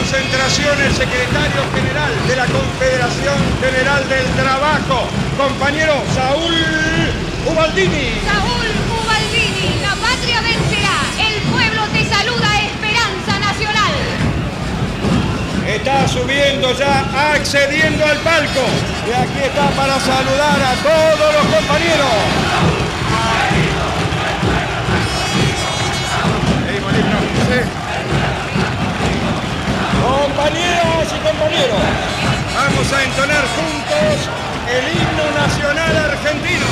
concentración el secretario general de la Confederación General del Trabajo, compañero Saúl Ubaldini. Saúl Ubaldini, la patria vencerá. El pueblo te saluda, Esperanza Nacional. Está subiendo ya, accediendo al palco. Y aquí está para saludar a todos los compañeros. Compañeras y compañeros, vamos a entonar juntos el himno nacional argentino.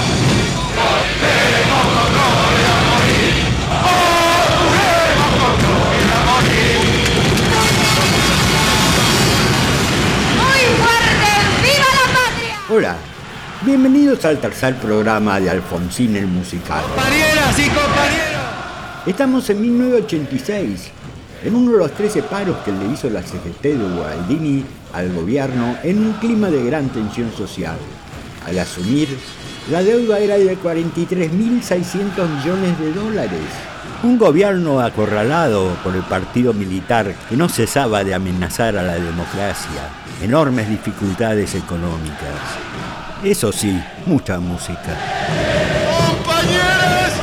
Muy fuerte, ¡viva la patria! Hola, bienvenidos al tercer programa de Alfonsín el Musical. Compañeras y compañeros. Estamos en 1986, en uno de los 13 paros que le hizo la CGT de Ubaldini al gobierno en un clima de gran tensión social. Al asumir, la deuda era de 43.600 millones de dólares. Un gobierno acorralado por el partido militar que no cesaba de amenazar a la democracia. Enormes dificultades económicas. Eso sí, mucha música. ¡Compañeras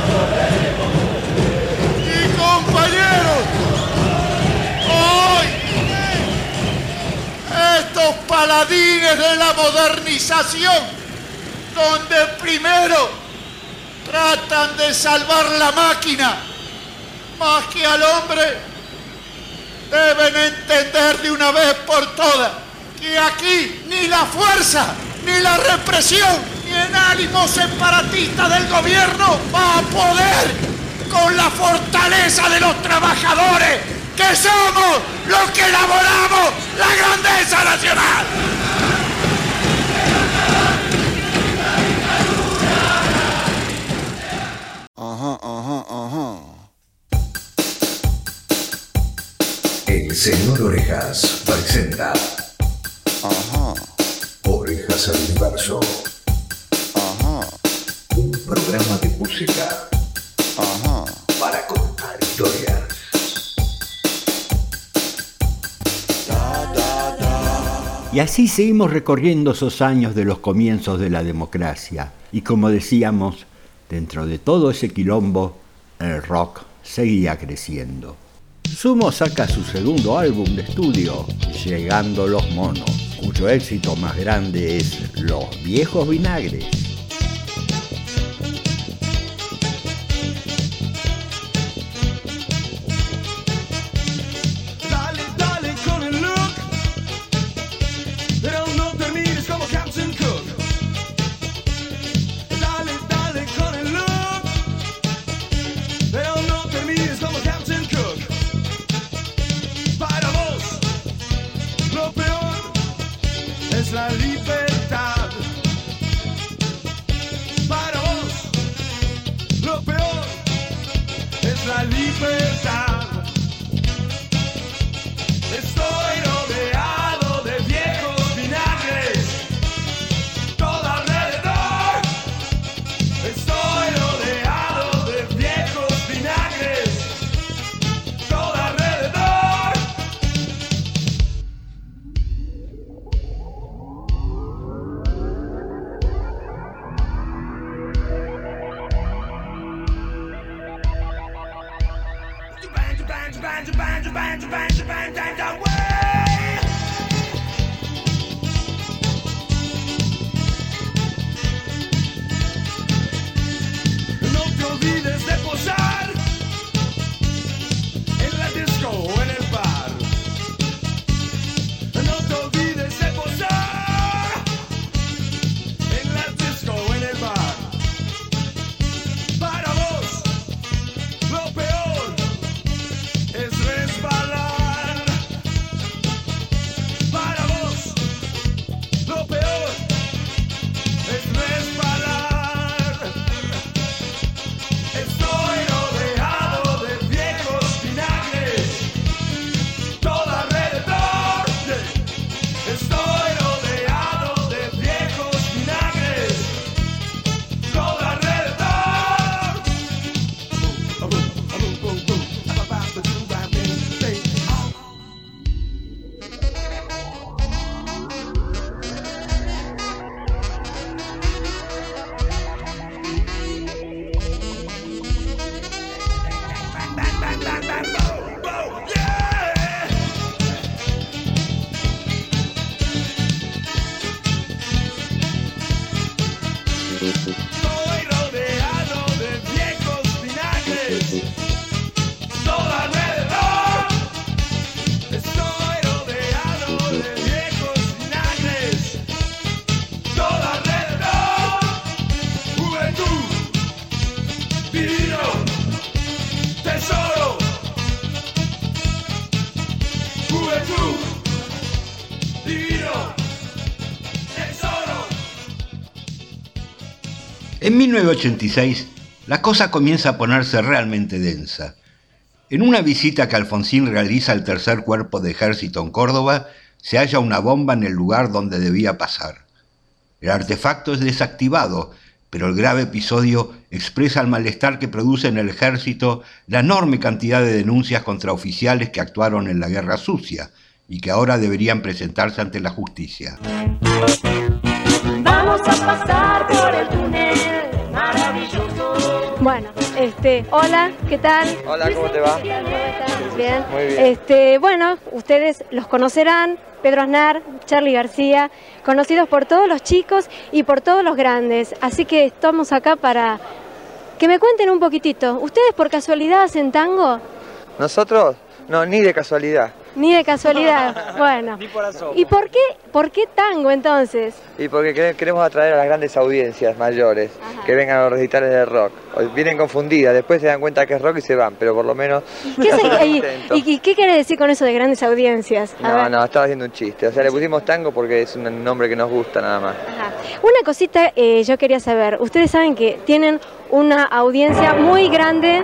y compañeros! Hoy, estos paladines de la modernización, donde primero tratan de salvar la máquina más que al hombre, deben entender de una vez por todas que aquí ni la fuerza, ni la represión, ni el ánimo separatista del gobierno va a poder con la fortaleza de los trabajadores, que somos los que elaboramos la grandeza nacional. El señor Orejas presenta Orejas al Universo. Un programa de música para contar historias. Y así seguimos recorriendo esos años de los comienzos de la democracia. Y como decíamos, dentro de todo ese quilombo, el rock seguía creciendo. Sumo saca su segundo álbum de estudio, Llegando los Monos, cuyo éxito más grande es Los Viejos Vinagres. La libertad. Para vos, lo peor es la libertad. Estoy rodeado de viejos vinagres, todo alrededor. Estoy rodeado de viejos vinagres, todo alrededor. No te olvides de posar en la disco o en el bar. No te olvides de posar en la disco o en el bar. Para vos, lo peor es resbalar En 1986, la cosa comienza a ponerse realmente densa. En una visita que Alfonsín realiza al tercer cuerpo de ejército en Córdoba, se halla una bomba en el lugar donde debía pasar. El artefacto es desactivado, pero el grave episodio expresa el malestar que produce en el ejército la enorme cantidad de denuncias contra oficiales que actuaron en la guerra sucia y que ahora deberían presentarse ante la justicia. Vamos a pasar por el túnel maravilloso. Bueno, hola, ¿qué tal? Hola, ¿cómo te va? Bien. Muy bien. Bueno, ustedes los conocerán, Pedro Aznar, Charly García, conocidos por todos los chicos y por todos los grandes. Así que estamos acá para que me cuenten un poquitito. ¿Ustedes por casualidad hacen tango? ¿Nosotros? No, ni de casualidad. Ni de casualidad. Bueno. Ni por asomo. ¿Y por qué tango entonces? Y porque queremos atraer a las grandes audiencias mayores. Ajá. Que vengan a los recitales de rock. Vienen confundidas, después se dan cuenta que es rock y se van, pero por lo menos... ¿Y qué quiere decir con eso de grandes audiencias? No, estaba haciendo un chiste. O sea, le pusimos tango porque es un nombre que nos gusta nada más. Ajá. Una cosita yo quería saber. Ustedes saben que tienen una audiencia muy grande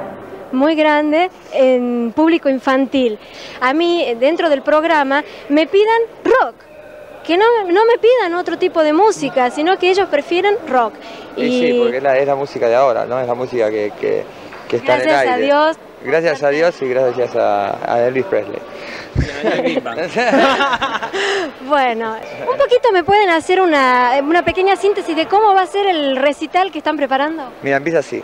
en público infantil. A mí, dentro del programa, me pidan rock. Que no me pidan otro tipo de música, sino que ellos prefieren rock. Sí, porque es la música de ahora, ¿no? Es la música que está en el aire. Gracias a Dios. Gracias a Dios y gracias a Elvis Presley. Bueno, un poquito me pueden hacer una pequeña síntesis de cómo va a ser el recital que están preparando. Mira, empieza así.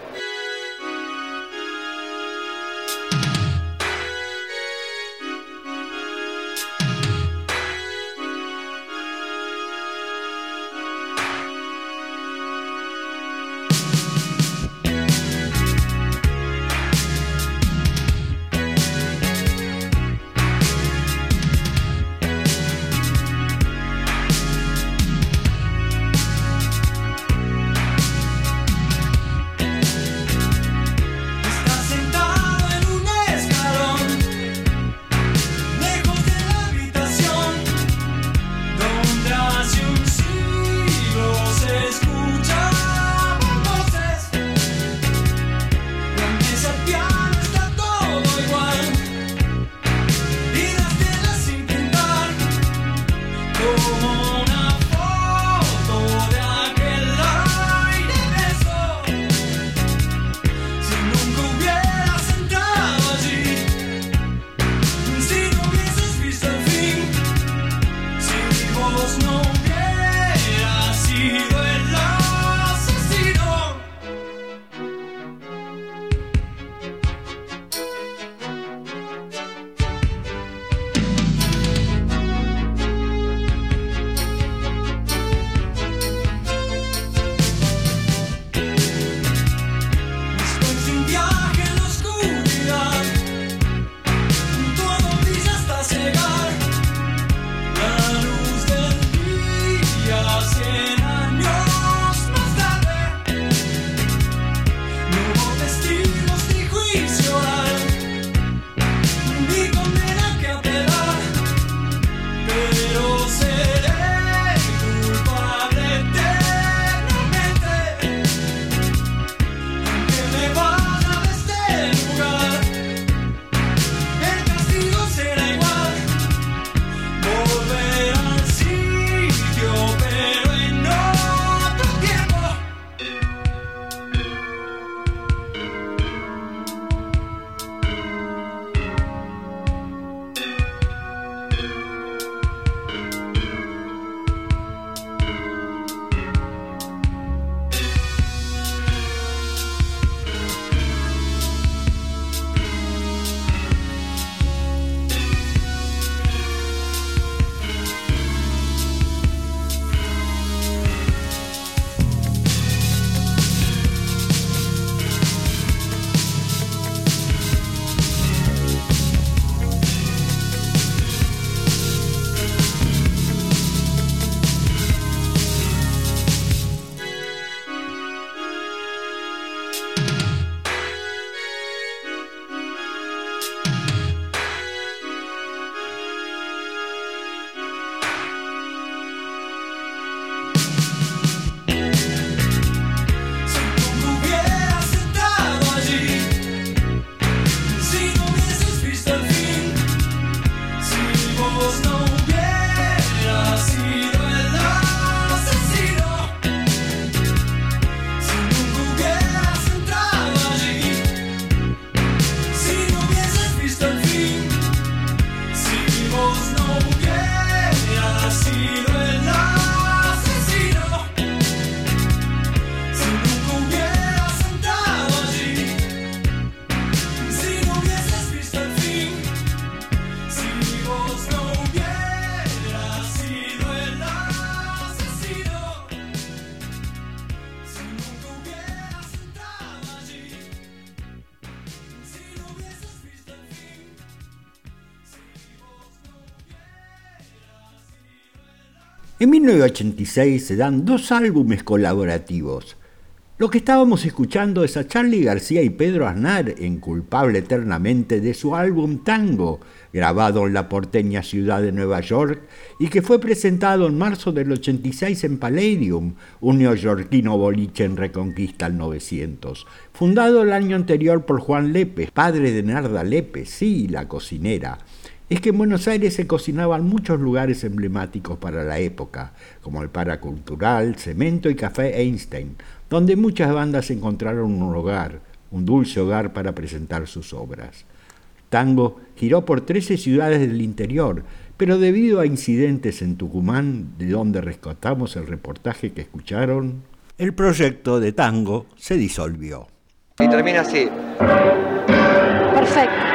En 1986 se dan 2 álbumes colaborativos. Lo que estábamos escuchando es a Charly García y Pedro Aznar en Culpable Eternamente de su álbum Tango, grabado en la porteña ciudad de Nueva York y que fue presentado en marzo del 86 en Palladium, un neoyorquino boliche en Reconquista al 900, fundado el año anterior por Juan Lépez, padre de Narda Lépez, sí, la cocinera. Es que en Buenos Aires se cocinaban muchos lugares emblemáticos para la época, como el Paracultural, Cemento y Café Einstein, donde muchas bandas encontraron un hogar, un dulce hogar para presentar sus obras. Tango giró por 13 ciudades del interior, pero debido a incidentes en Tucumán, de donde rescatamos el reportaje que escucharon, el proyecto de Tango se disolvió. Y termina así. Perfecto.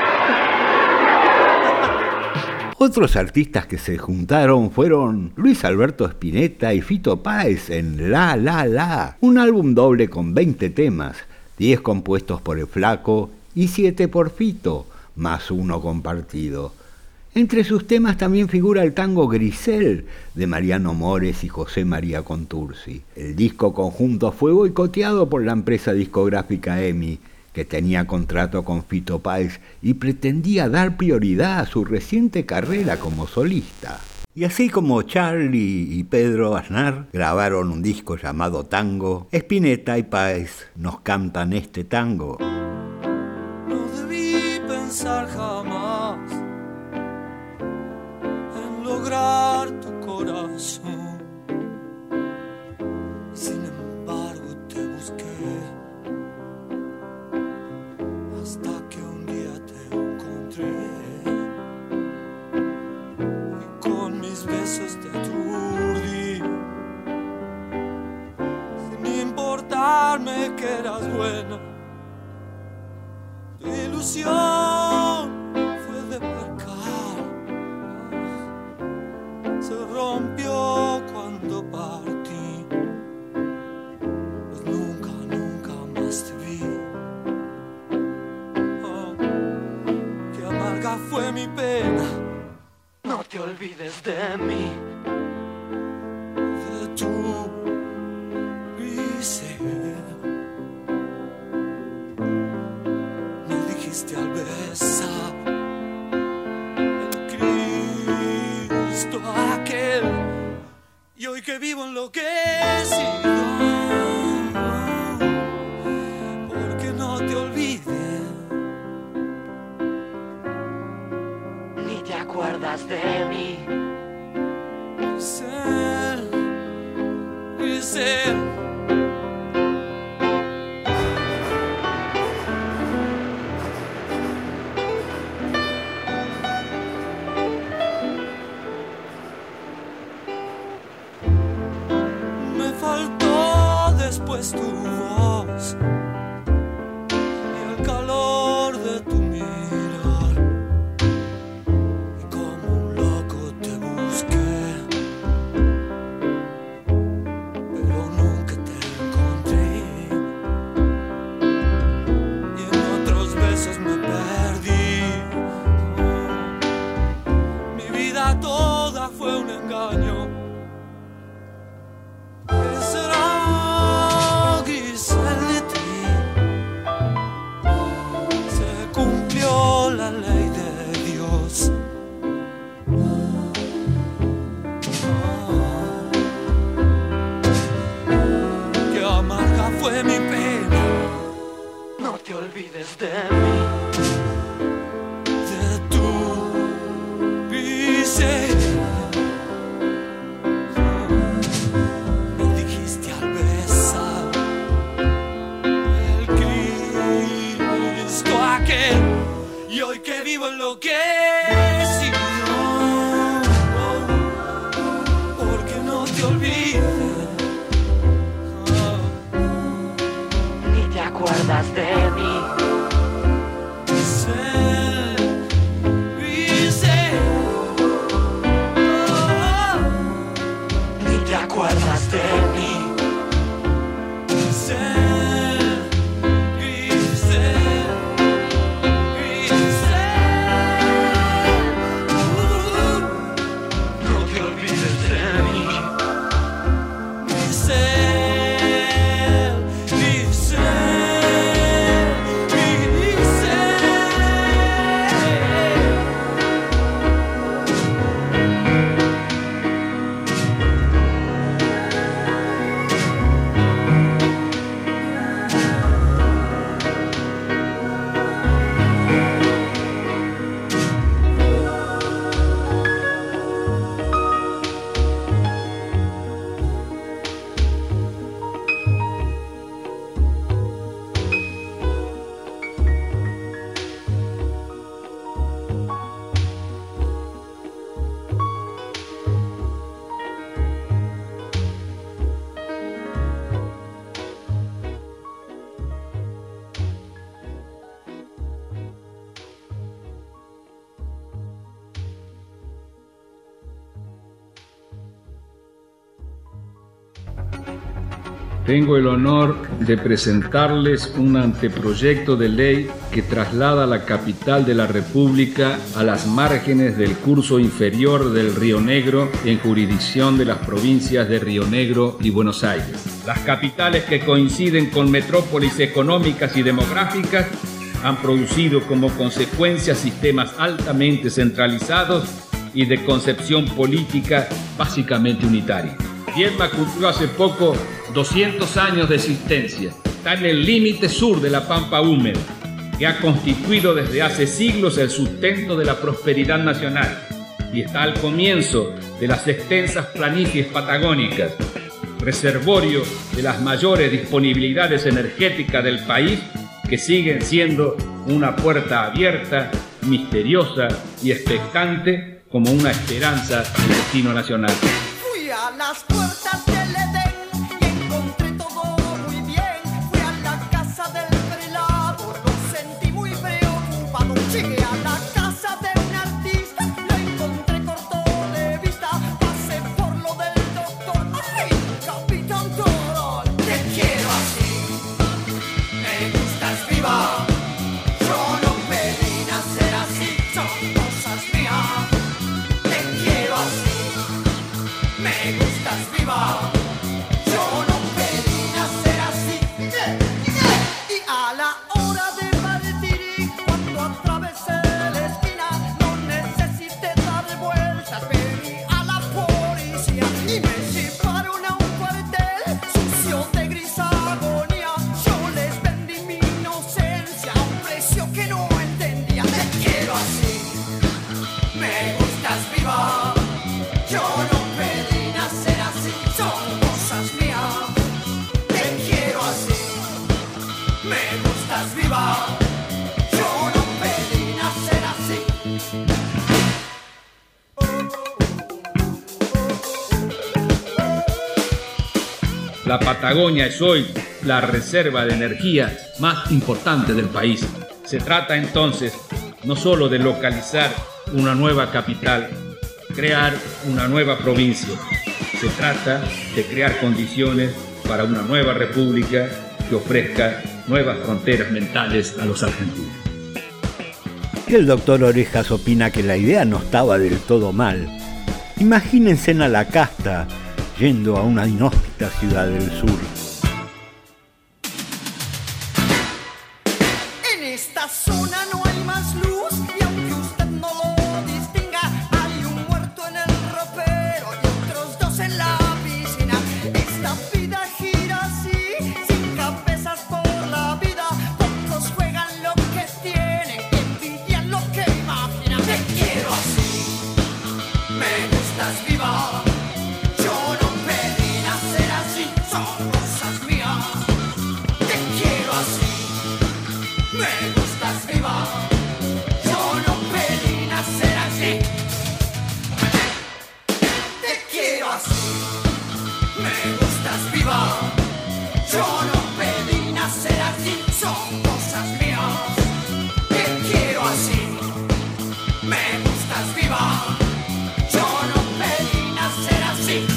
Otros artistas que se juntaron fueron Luis Alberto Spinetta y Fito Páez en La La La, un álbum doble con 20 temas, 10 compuestos por el Flaco y 7 por Fito, más 1 compartido. Entre sus temas también figura el tango Grisel, de Mariano Mores y José María Contursi. El disco conjunto fue boicoteado por la empresa discográfica EMI, que tenía contrato con Fito Páez y pretendía dar prioridad a su reciente carrera como solista. Y así como Charly y Pedro Aznar grabaron un disco llamado Tango, Spinetta y Páez nos cantan este tango. No debí pensar jamás en lograr tu corazón. Sin embargo te busqué hasta que un día te encontré y con mis besos te aturdí, sin importarme que eras buena. Tu ilusión fue de percal, se rompió cuando partí, pues nunca más te vi. Fue mi pena, no te olvides de mí, de tu Grisel. Me dijiste al besar el Cristo aquel, y hoy que vivo enloquecido, porque no te olvides. ¿Te acuerdas de mí? Grisel, Grisel. Me faltó después tu voz y el calor de tu mirar. Pero nunca Tengo el honor de presentarles un anteproyecto de ley que traslada la capital de la República a las márgenes del curso inferior del Río Negro en jurisdicción de las provincias de Río Negro y Buenos Aires. Las capitales que coinciden con metrópolis económicas y demográficas han producido como consecuencia sistemas altamente centralizados y de concepción política básicamente unitaria. Viedma cumplió hace poco 200 años de existencia. Está en el límite sur de la Pampa húmeda, que ha constituido desde hace siglos el sustento de la prosperidad nacional, y está al comienzo de las extensas planicies patagónicas, reservorio de las mayores disponibilidades energéticas del país, que siguen siendo una puerta abierta, misteriosa y expectante como una esperanza del destino nacional. Fui a las puertas del Edén y encontré todo muy bien. Fui a la casa del prelado, lo sentí muy preocupado. Llegué a la casa de un artista, lo encontré corto de vista. Pasé por lo del doctor, ¡ay, Capitán Toro! Te quiero así, me gustas viva. Yo no pedí nacer así, son cosas mías. Te quiero así, me gustas viva. Yo no pedí nacer así. Y a la hora de partir, cuando atravesé la esquina, no necesité dar vueltas, pedí a la policía y me llevaron a un cuartel sucio de gris agonía. Yo les vendí mi inocencia a un precio que no entendía. Te quiero así, me gustas viva. Yo no pedí nacer así, son cosas mías. Te quiero así, me gustas viva. Yo no pedí nacer así. La Patagonia es hoy la reserva de energía más importante del país. Se trata entonces no solo de localizar una nueva capital, crear una nueva provincia. Se trata de crear condiciones para una nueva república que ofrezca nuevas fronteras mentales a los argentinos. El doctor Orejas opina que la idea no estaba del todo mal. Imagínense a la casta yendo a una inhóspita ciudad del sur. En esta zona no hay más luz y aunque usted no lo distinga, hay un muerto en el ropero y otros dos en la piscina. Esta vida gira así, sin cabezas por la vida. Pocos juegan lo que tienen, envidian lo que imaginan. Te quiero así, me gustas viva. Yo no pedí nacer así, son cosas mías. Te quiero así, me gustas viva. Yo no pedí nacer así. Te quiero así, me gustas viva. Yo no pedí nacer así, son cosas mías. Te quiero así, me gustas viva. Yo no pedí nacer así.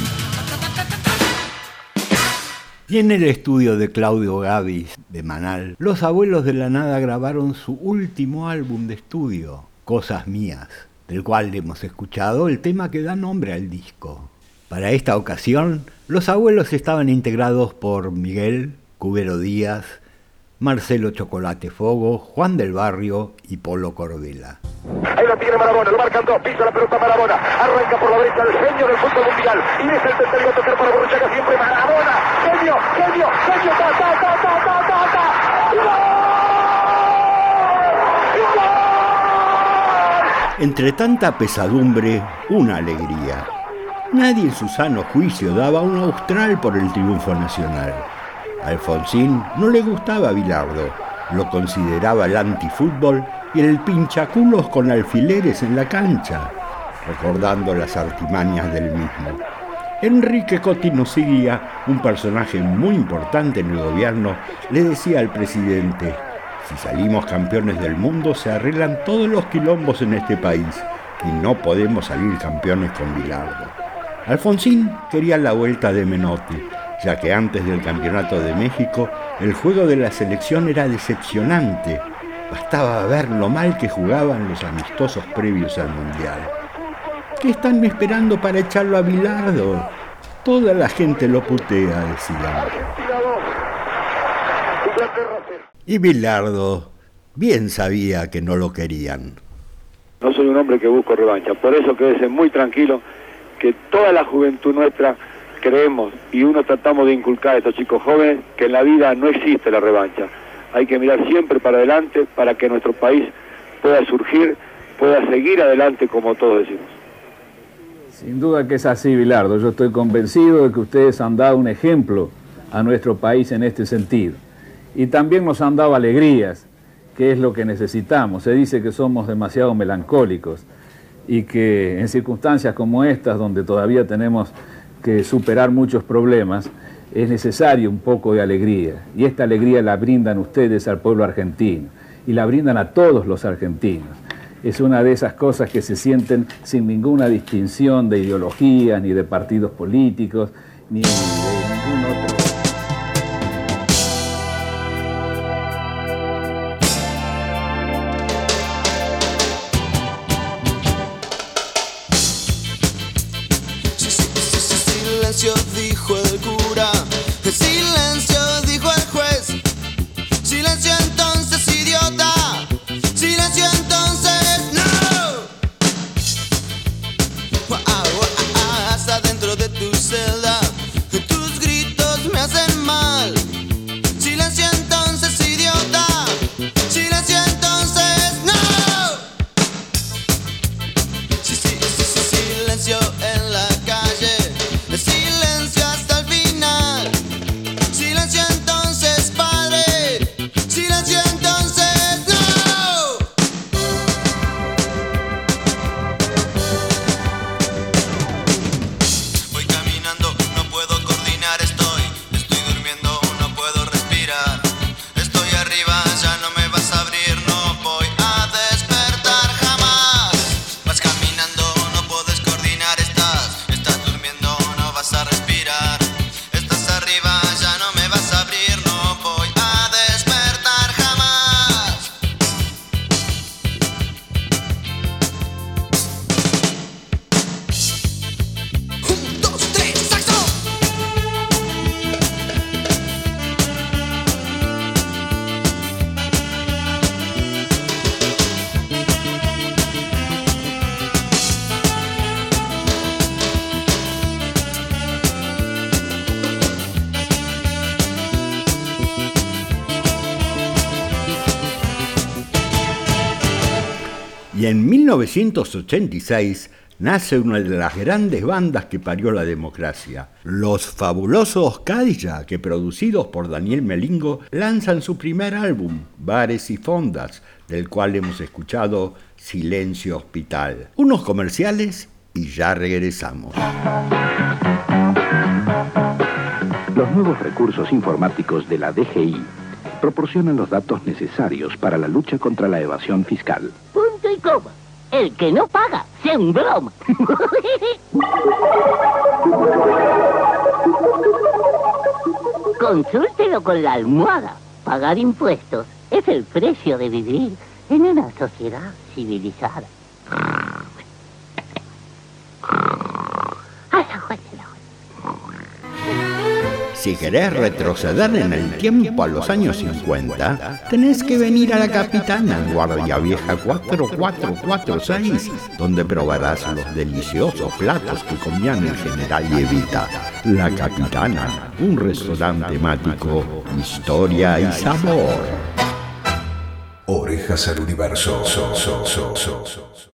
Y en el estudio de Claudio Gavis de Manal, los Abuelos de la Nada grabaron su último álbum de estudio, Cosas Mías, del cual hemos escuchado el tema que da nombre al disco. Para esta ocasión, los Abuelos estaban integrados por Miguel Cubero Díaz, Marcelo Chocolate Fogo, Juan del Barrio y Polo Cordela. Ahí lo tiene Marabona, lo marcan dos, pisa la pelota Marabona, arranca por la derecha el genio del fútbol mundial, y es el tercero a tocar para Borruchaga, siempre Marabona, genio, ¡gol! Entre tanta pesadumbre, una alegría. Nadie en su sano juicio daba un austral por el triunfo nacional. A Alfonsín no le gustaba Bilardo, lo consideraba el antifútbol y el pinchaculos con alfileres en la cancha, recordando las artimañas del mismo. Enrique Cotino Siglia, un personaje muy importante en el gobierno, le decía al presidente: si salimos campeones del mundo se arreglan todos los quilombos en este país y no podemos salir campeones con Bilardo. Alfonsín quería la vuelta de Menotti, ya que antes del Campeonato de México el juego de la selección era decepcionante. Bastaba ver lo mal que jugaban los amistosos previos al Mundial. ¿Qué están esperando para echarlo a Bilardo? Toda la gente lo putea, decían. Y Bilardo bien sabía que no lo querían. No soy un hombre que busco revancha, por eso quédese muy tranquilo que toda la juventud nuestra creemos y uno tratamos de inculcar a estos chicos jóvenes que en la vida no existe la revancha. Hay que mirar siempre para adelante para que nuestro país pueda surgir, pueda seguir adelante como todos decimos. Sin duda que es así, Bilardo. Yo estoy convencido de que ustedes han dado un ejemplo a nuestro país en este sentido. Y también nos han dado alegrías, que es lo que necesitamos. Se dice que somos demasiado melancólicos y que en circunstancias como estas, donde todavía tenemos que superar muchos problemas, es necesario un poco de alegría. Y esta alegría la brindan ustedes al pueblo argentino y la brindan a todos los argentinos. Es una de esas cosas que se sienten sin ninguna distinción de ideología, ni de partidos políticos, ni de ningún otro. Silencio, dijo el cura. Silencio, dijo el juez. Silencio entonces, idiota. Silencio entonces, no. Hasta dentro de tu celda tus gritos me hacen mal. Silencio entonces, idiota. Silencio entonces, no. Silencio en la calle. Silencio hasta el final. Silencio entonces, padre. Silencio entonces, no. Voy caminando, no puedo coordinar, estoy durmiendo, no puedo respirar. Estoy arriba, ya no me vas a abrir, no voy a despertar jamás. Vas caminando, no puedes coordinar, estás durmiendo, no vas a respirar. Estás arriba, ya no me vas a abrir, no voy a despertar jamás. 1, 2, 3, saxo. Y en 1986 nace una de las grandes bandas que parió la democracia. Los fabulosos Cadillacs, que producidos por Daniel Melingo, lanzan su primer álbum, Bares y Fondas, del cual hemos escuchado Silencio Hospital. Unos comerciales y ya regresamos. Los nuevos recursos informáticos de la DGI proporcionan los datos necesarios para la lucha contra la evasión fiscal. Punto y coma. El que no paga, sea un broma. Consúltelo con la almohada. Pagar impuestos es el precio de vivir en una sociedad civilizada. Si querés retroceder en el tiempo a los años 50, tenés que venir a la Capitana, Guardia Vieja 4446, donde probarás los deliciosos platos que comían el general Evita. La Capitana, un restaurante temático, historia y sabor. Orejas al Universo.